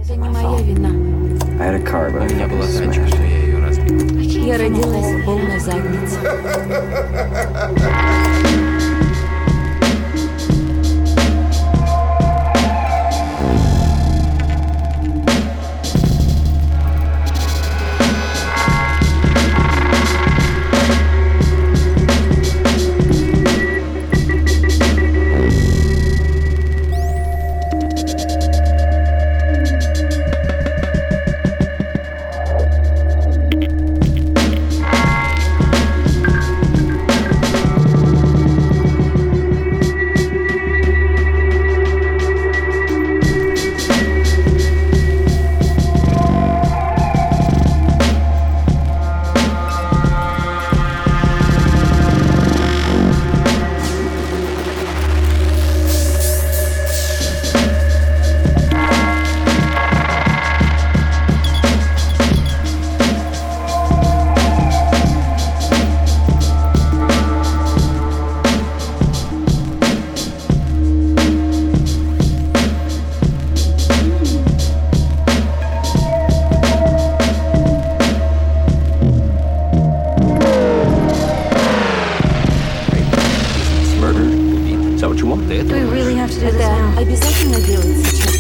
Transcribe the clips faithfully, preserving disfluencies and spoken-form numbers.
Это не моя вина. У меня была тачка, что я ее разбил. Я родилась в полной заднице. Это обязательно делать сейчас?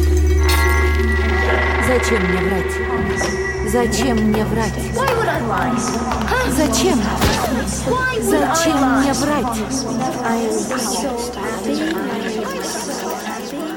Зачем мне врать? Зачем мне врать? Зачем? Зачем мне врать?